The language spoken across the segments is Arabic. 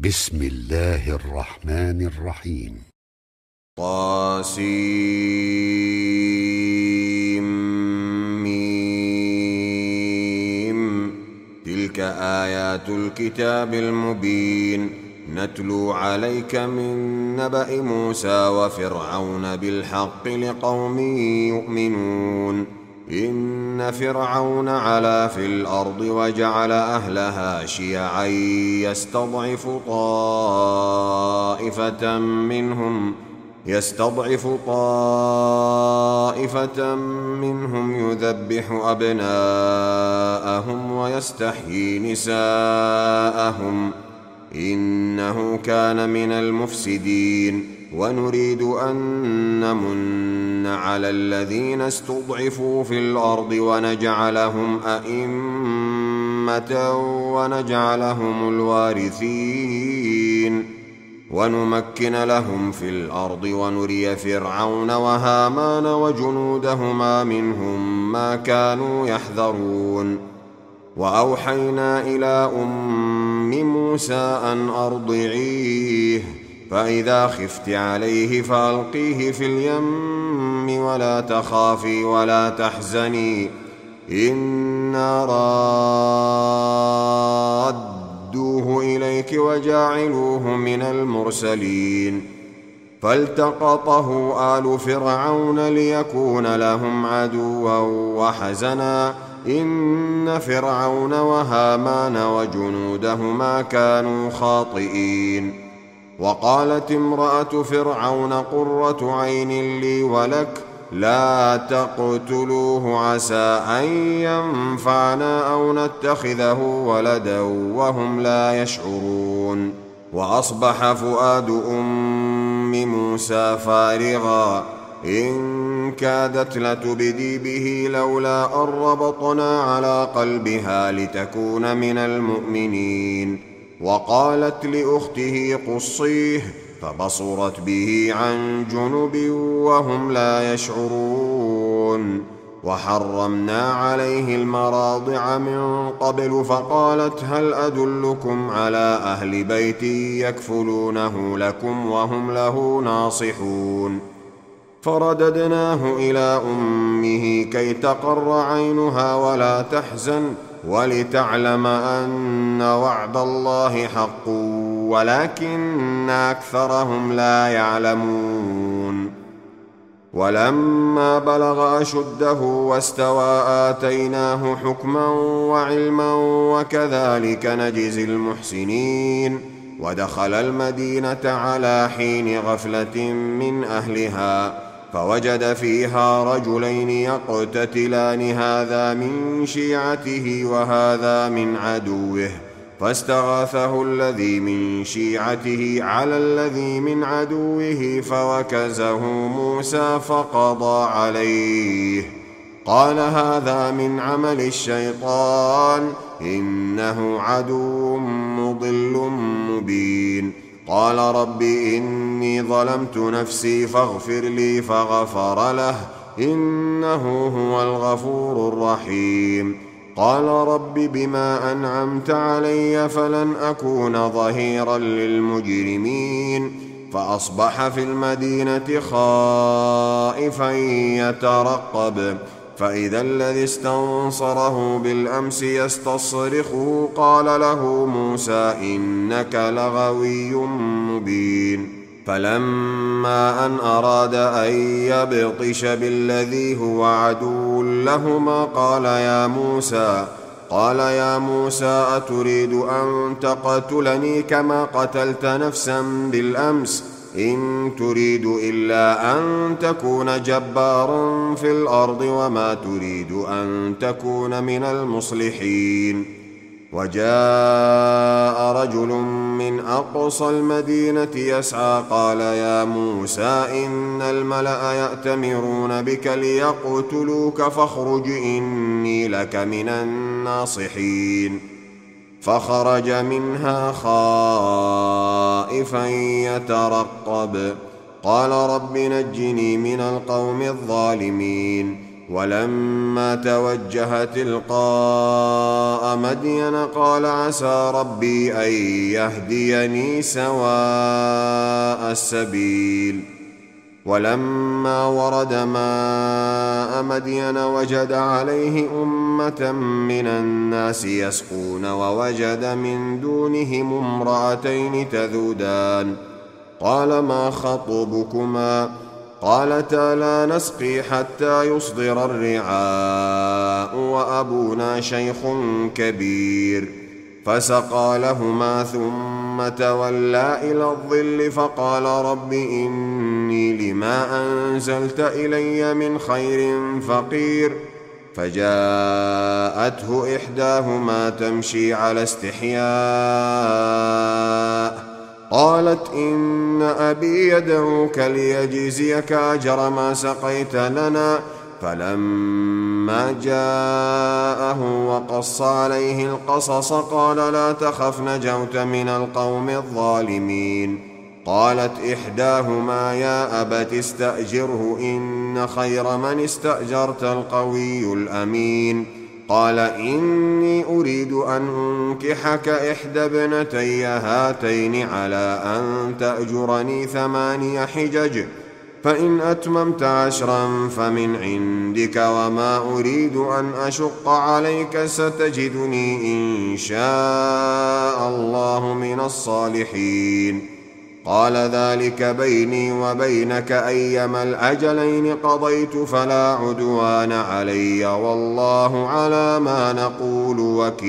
بسم الله الرحمن الرحيم. طاسيم. تلك آيات الكتاب المبين نتلو عليك من نبأ موسى وفرعون بالحق لقوم يؤمنون. إن فرعون علا في الأرض وجعل أهلها شيعا يستضعف طائفة منهم يذبح أبناءهم ويستحيي نساءهم إنه كان من المفسدين. ونريد أن نمن على الذين استضعفوا في الأرض ونجعلهم أئمة ونجعلهم الوارثين ونمكن لهم في الأرض ونري فرعون وهامان وجنودهما منهم ما كانوا يحذرون. وأوحينا إلى أم موسى أن أرضعيه فإذا خفت عليه فألقيه في اليم ولا تخافي ولا تحزني إنا رادوه إليك وجاعلوه من المرسلين. فالتقطه آل فرعون ليكون لهم عدوا وحزنا إن فرعون وهامان وجنودهما كانوا خاطئين. وقالت امرأة فرعون قرة عين لي ولك لا تقتلوه عسى أن ينفعنا أو نتخذه ولدا وهم لا يشعرون. وأصبح فؤاد أم موسى فارغا إن كادت لتبدي به لولا أن ربطنا على قلبها لتكون من المؤمنين. وقالت لأخته قصيه فبصرت به عن جنب وهم لا يشعرون. وحرمنا عليه المراضع من قبل فقالت هل أدلكم على أهل بيت يكفلونه لكم وهم له ناصحون. فرددناه إلى أمه كي تقر عينها ولا تحزن ولتعلم أن وعد الله حق ولكن أكثرهم لا يعلمون. ولما بلغ أشده واستوى آتيناه حكما وعلما وكذلك نجزي المحسنين. ودخل المدينة على حين غفلة من أهلها فوجد فيها رجلين يقتتلان هذا من شيعته وهذا من عدوه فاستغاثه الذي من شيعته على الذي من عدوه فوكزه موسى فقضى عليه. قال هذا من عمل الشيطان إنه عدو مضل مبين. قال رب إني ظلمت نفسي فاغفر لي فغفر له إنه هو الغفور الرحيم. قال رب بما أنعمت علي فلن أكون ظهيرا للمجرمين. فأصبح في المدينة خائفا يترقب فإذا الذي استنصره بالأمس يستصرخه قال له موسى إنك لغوي مبين. فلما أن أراد أن يبطش بالذي هو عدو لهما قال يا موسى أتريد أن تقتلني كما قتلت نفسا بالأمس إن تريد إلا أن تكون جبارا في الأرض وما تريد أن تكون من المصلحين. وجاء رجل من أقصى المدينة يسعى قال يا موسى إن الملأ يأتمرون بك ليقتلوك فاخرج إني لك من الناصحين. فخرج منها خائفا يترقب قال رب نجني من القوم الظالمين. ولما توجه تلقاء مدين قال عسى ربي أن يهديني سواء السبيل. ولما ورد ماء مدين وجد عليه أمة من الناس يسقون ووجد من دونهم امرأتين تذودان قال ما خطبكما قالتا لا نسقي حتى يصدر الرعاء وأبونا شيخ كبير فسقى لهما ثم تولى إلى الظل فقال رب إني لما أنزلت إلي من خير فقير. فجاءته إحداهما تمشي على استحياء قالت إن أبي يدعوك ليجزيك أجر ما سقيت لنا. فلما جاءه وقص عليه القصص قال لا تخف نجوت من القوم الظالمين. قالت إحداهما يا أبت استأجره إن خير من استأجرت القوي الأمين. قال إني أريد أن أنكحك إحدى ابنتي هاتين على أن تأجرني 8 حجج فإن أتممت 10 فمن عندك وما أريد أن أشق عليك ستجدني إن شاء الله من الصالحين. قال ذلك بيني وبينك أيما الأجلين قضيت فلا عدوان علي والله على ما نقول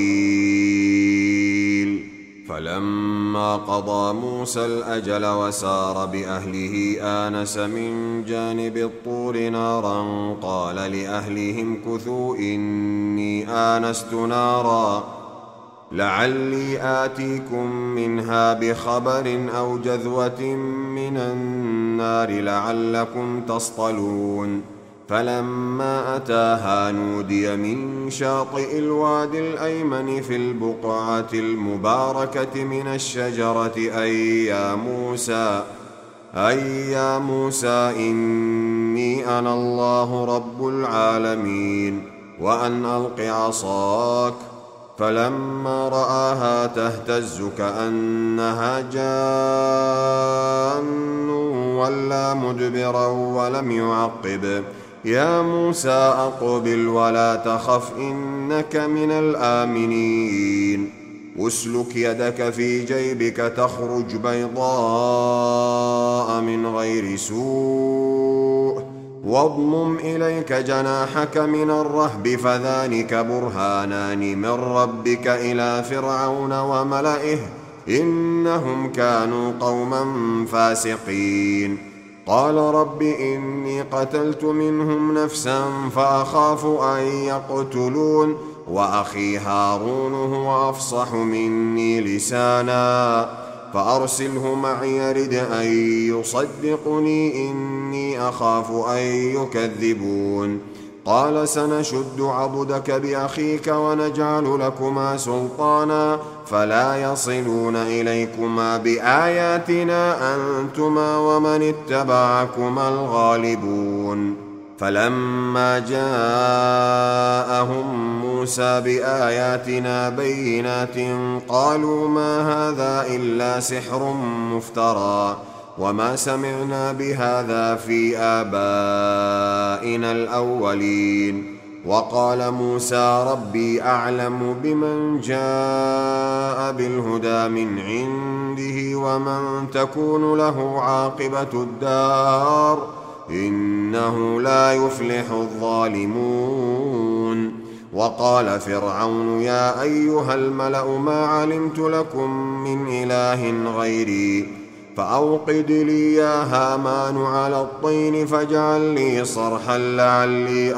وكيل. فلما قضى موسى الأجل وسار بأهله آنس من جانب الطور نارا قال لأهلهم كثوا إني آنست نارا لعلي آتيكم منها بخبر أو جذوة من النار لعلكم تصطلون. فلما أتاها نودي من شاطئ الوادي الأيمن في البقعة المباركة من الشجرة أي يا موسى إني أنا الله رب العالمين وأن ألق عصاك. فلما رآها تهتز كأنها جان ولا مدبرا ولم يعقب. يا موسى أقبل ولا تخف إنك من الآمنين. اسلك يدك في جيبك تخرج بيضاء من غير سوء واضمم إليك جناحك من الرهب فذلك برهانان من ربك إلى فرعون وملئه إنهم كانوا قوما فاسقين. قال رب إني قتلت منهم نفسا فأخاف أن يقتلون وأخي هارون هو أفصح مني لسانا فأرسله معي يرد أن يصدقني إني أخاف أن يكذبون. قال سنشد عضدك بأخيك ونجعل لكما سلطانا فلا يصلون إليكما بآياتنا أنتما ومن اتبعكما الغالبون. فلما جاءهم موسى بآياتنا بينات قالوا ما هذا إلا سحر مفترى وما سمعنا بهذا في آبائنا الأولين. وقال موسى ربي أعلم بمن جاء بالهدى من عنده ومن تكون له عاقبة الدار إنه لا يفلح الظالمون. وقال فرعون يا أيها الملأ ما علمت لكم من إله غيري فأوقد لي يا هامان على الطين فاجعل لي صرحا لعلي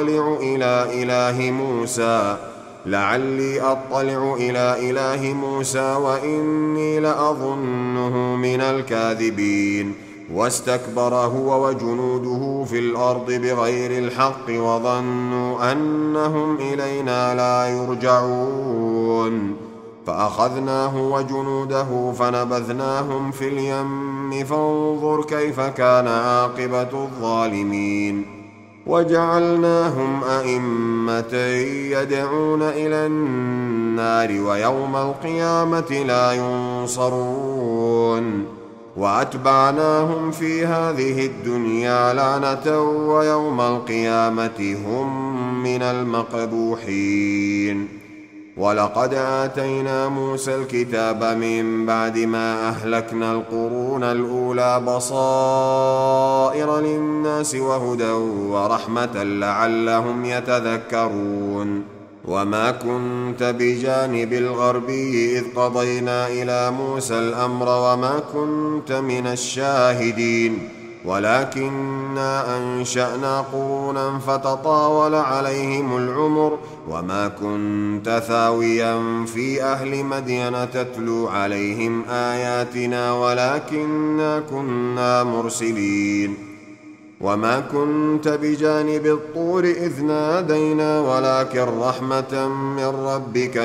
أطلع إلى إله موسى وإني لأظنه من الكاذبين. واستكبر هو وجنوده في الأرض بغير الحق وظنوا أنهم إلينا لا يرجعون. فأخذناه وجنوده فنبذناهم في اليم فانظر كيف كان عاقبة الظالمين. وجعلناهم أئمة يدعون إلى النار ويوم القيامة لا ينصرون وأتبعناهم في هذه الدنيا لعنة ويوم القيامة هم من المقبوحين. ولقد آتينا موسى الكتاب من بعد ما أهلكنا القرون الأولى بصائر للناس وهدى ورحمة لعلهم يتذكرون. وما كنت بجانب الغربي إذ قضينا إلى موسى الأمر وما كنت من الشاهدين ولكننا أنشأنا قرونا فتطاول عليهم العمر وما كنت ثاويا في أهل مدين تتلو عليهم آياتنا ولكننا كنا مرسلين. وما كنت بجانب الطور إذ نادينا ولكن رحمة من ربك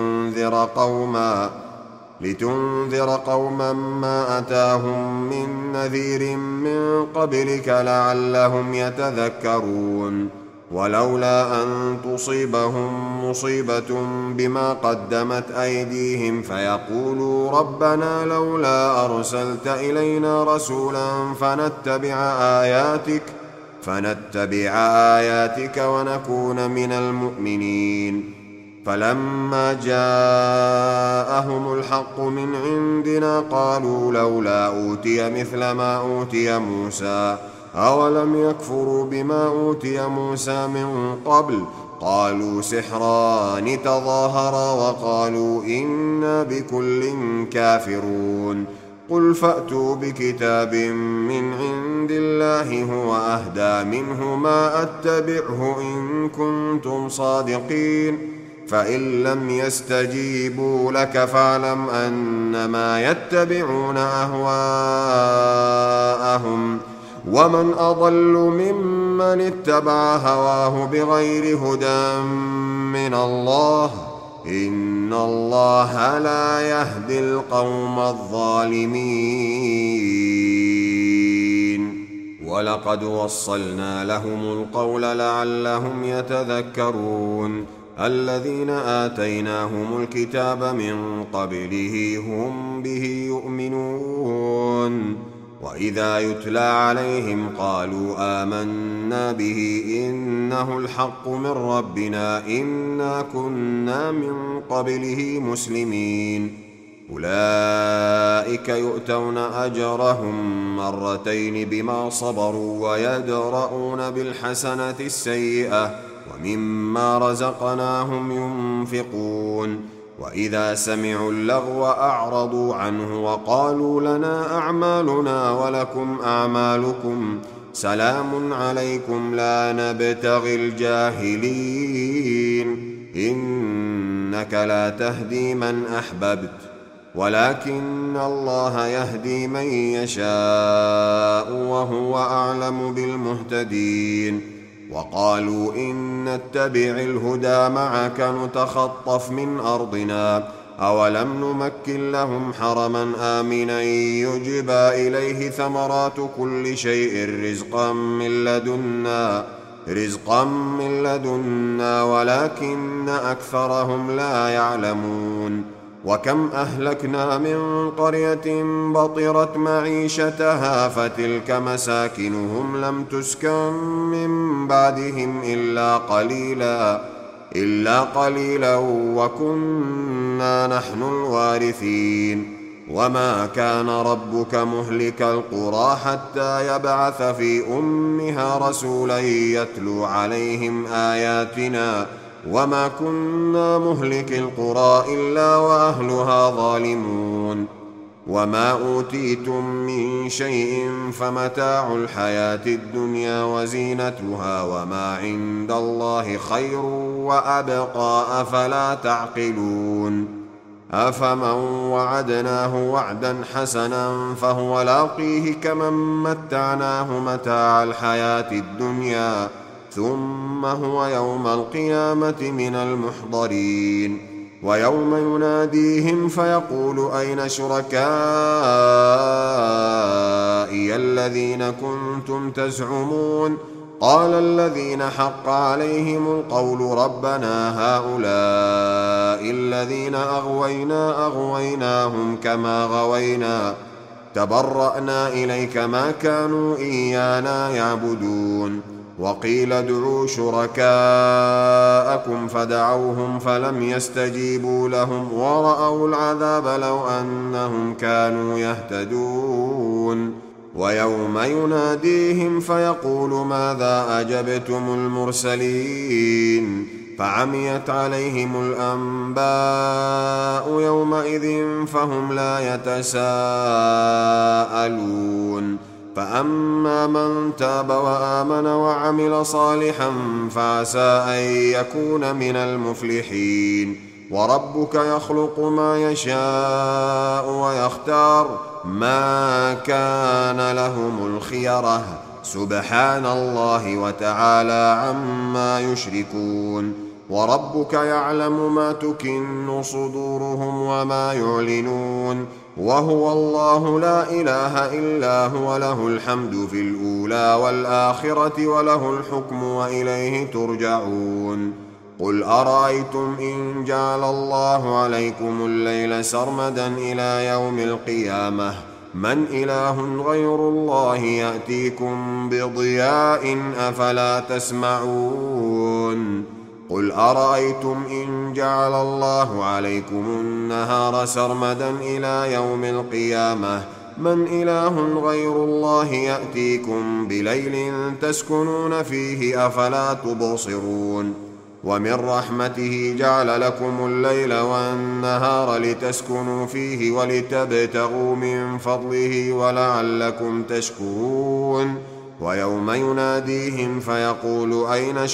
لتنذر قوما ما أتاهم من نذير من قبلك لعلهم يتذكرون. ولولا أن تصيبهم مصيبة بما قدمت أيديهم فيقولوا ربنا لولا أرسلت إلينا رسولا فنتبع آياتك ونكون من المؤمنين. فلما جاءهم الحق من عندنا قالوا لولا أوتي مثل ما أوتي موسى أولم يكفروا بما أوتي موسى من قبل قالوا سحران تظاهرا وقالوا إنا بكل كافرون. قل فأتوا بكتاب من عند الله هو أهدى منه ما أتبعه إن كنتم صادقين. فإن لم يستجيبوا لك فاعلم أنما يتبعون أهواءهم ومن أضل ممن اتبع هواه بغير هدى من الله إن الله لا يهدي القوم الظالمين. ولقد وصلنا لهم القول لعلهم يتذكرون. الذين آتيناهم الكتاب من قبله هم به يؤمنون وإذا يتلى عليهم قالوا آمنا به إنه الحق من ربنا إنا كنا من قبله مسلمين. أولئك يؤتون أجرهم مرتين بما صبروا ويدرؤون بالحسنة السيئة ومما رزقناهم ينفقون. وإذا سمعوا اللغو أعرضوا عنه وقالوا لنا أعمالنا ولكم أعمالكم سلام عليكم لا نبتغي الجاهلين إنك لا تهدي من أحببت ولكن الله يهدي من يشاء وهو أعلم بالمهتدين. وقالوا إن نتبع الهدى معك نتخطف من أرضنا أولم نمكن لهم حرما آمنا يجبى إليه ثمرات كل شيء رزقا من لدنا ولكن أكثرهم لا يعلمون. وكم أهلكنا من قرية بطرت معيشتها فتلك مساكنهم لم تسكن من بعدهم إلا قليلا وكنا نحن الوارثين. وما كان ربك مهلك القرى حتى يبعث في أمها رسولا يتلو عليهم آياتنا وما كنا مهلك القرى إلا وأهلها ظالمون. وما أوتيتم من شيء فمتاع الحياة الدنيا وزينتها وما عند الله خير وأبقى أفلا تعقلون. أفمن وعدناه وعدا حسنا فهو لاقيه كمن متعناه متاع الحياة الدنيا ثم هو يوم القيامة من المحضرين. ويوم يناديهم فيقول أين شركائي الذين كنتم تزعمون قال الذين حق عليهم القول ربنا هؤلاء الذين أغويناهم كما غوينا تبرأنا إليك ما كانوا إيانا يعبدون. وقيل ادعوا شركاءكم فدعوهم فلم يستجيبوا لهم ورأوا العذاب لو أنهم كانوا يهتدون. ويوم يناديهم فيقول ماذا أجبتم المرسلين فعميت عليهم الأنباء يومئذ فهم لا يتساءلون. فأما من تاب وآمن وعمل صالحا فعسى أن يكون من المفلحين. وربك يخلق ما يشاء ويختار ما كان لهم الخيرة سبحان الله وتعالى عما يشركون. وربك يعلم ما تكن صدورهم وما يعلنون وهو الله لا إله إلا هو له الحمد في الأولى والآخرة وله الحكم وإليه ترجعون. قل أرأيتم إن جعل الله عليكم الليل سرمدا إلى يوم القيامة من إله غير الله يأتيكم بضياء أفلا تسمعون. قل أرأيتم إن جعل الله عليكم النهار سرمدا إلى يوم القيامة من إله غير الله يأتيكم بليل تسكنون فيه أفلا تبصرون. ومن رحمته جعل لكم الليل والنهار لتسكنوا فيه ولتبتغوا من فضله ولعلكم تشكرون. ويوم يناديهم فيقول أين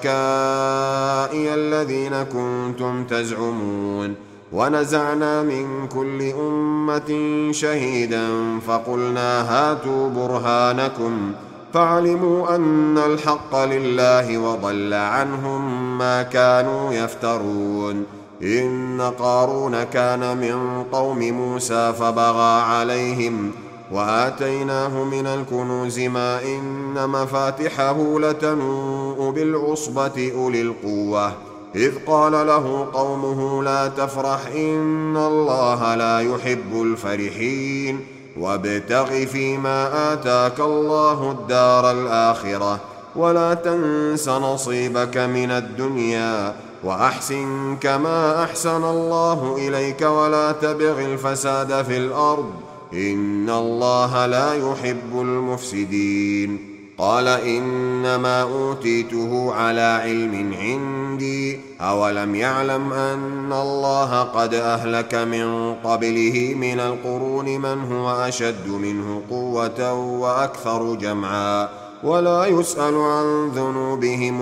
شركائي الذين كنتم تزعمون ونزعنا من كل أمة شهيدا فقلنا هاتوا برهانكم فعلموا أن الحق لله وضل عنهم ما كانوا يفترون. إن قارون كان من قوم موسى فبغى عليهم وآتيناه من الكنوز ما إن مفاتحه لتنوء بالعصبة أولي القوة إذ قال له قومه لا تفرح إن الله لا يحب الفرحين وابتغ فيما آتاك الله الدار الآخرة ولا تنس نصيبك من الدنيا وأحسن كما أحسن الله إليك ولا تبغ الفساد في الأرض إن الله لا يحب المفسدين. قال إنما أوتيته على علم عندي أولم يعلم أن الله قد أهلك من قبله من القرون من هو أشد منه قوة وأكثر جمعا ولا يسأل عن ذنوبهم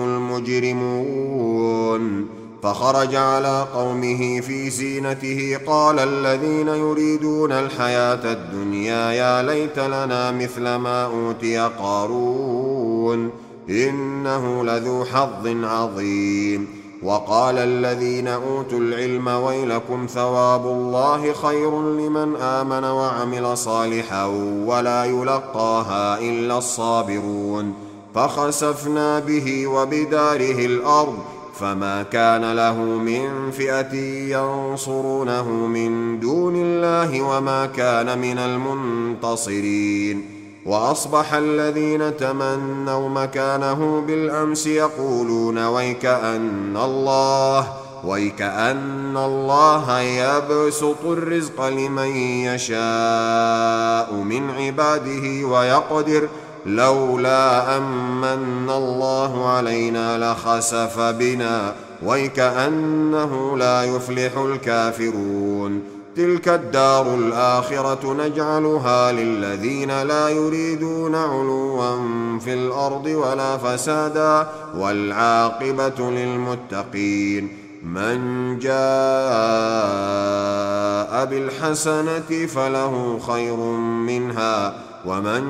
المجرمون. فخرج على قومه في زينته قال الذين يريدون الحياة الدنيا يا ليت لنا مثل ما أوتي قارون إنه لذو حظ عظيم. وقال الذين أوتوا العلم ويلكم ثواب الله خير لمن آمن وعمل صالحا ولا يلقاها إلا الصابرون. فخسفنا به وبداره الأرض فما كان له من فئة ينصرونه من دون الله وما كان من المنتصرين. وأصبح الذين تمنوا مكانه بالأمس يقولون ويكأن الله يبسط الرزق لمن يشاء من عباده ويقدر لولا أمن الله علينا لخسف بنا ويكأنه لا يفلح الكافرون. تلك الدار الآخرة نجعلها للذين لا يريدون علوا في الأرض ولا فسادا والعاقبة للمتقين. من جاء بالحسنة فله خير منها ومن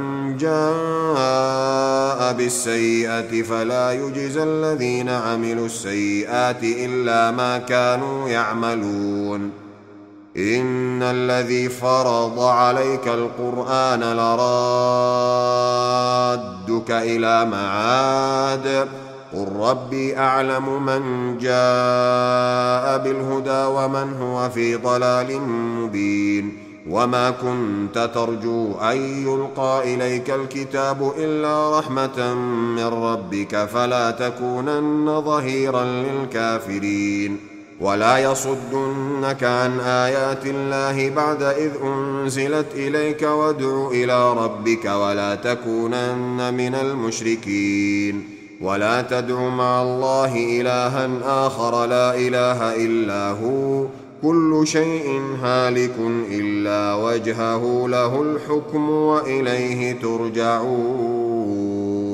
جاء بالسيئة فلا يجزى الذين عملوا السيئات إلا ما كانوا يعملون. إن الذي فرض عليك القرآن لرادك إلى معاد قل ربي أعلم من جاء بالهدى ومن هو في ضلال مبين وما كنت ترجو أن يلقى إليك الكتاب إلا رحمة من ربك فلا تكونن ظهيرا للكافرين ولا يصدنك عن آيات الله بعد إذ أنزلت إليك وادع إلى ربك ولا تكونن من المشركين ولا تدع مع الله إلها آخر لا إله إلا هو كل شيء هالك إلا وجهه له الحكم وإليه ترجعون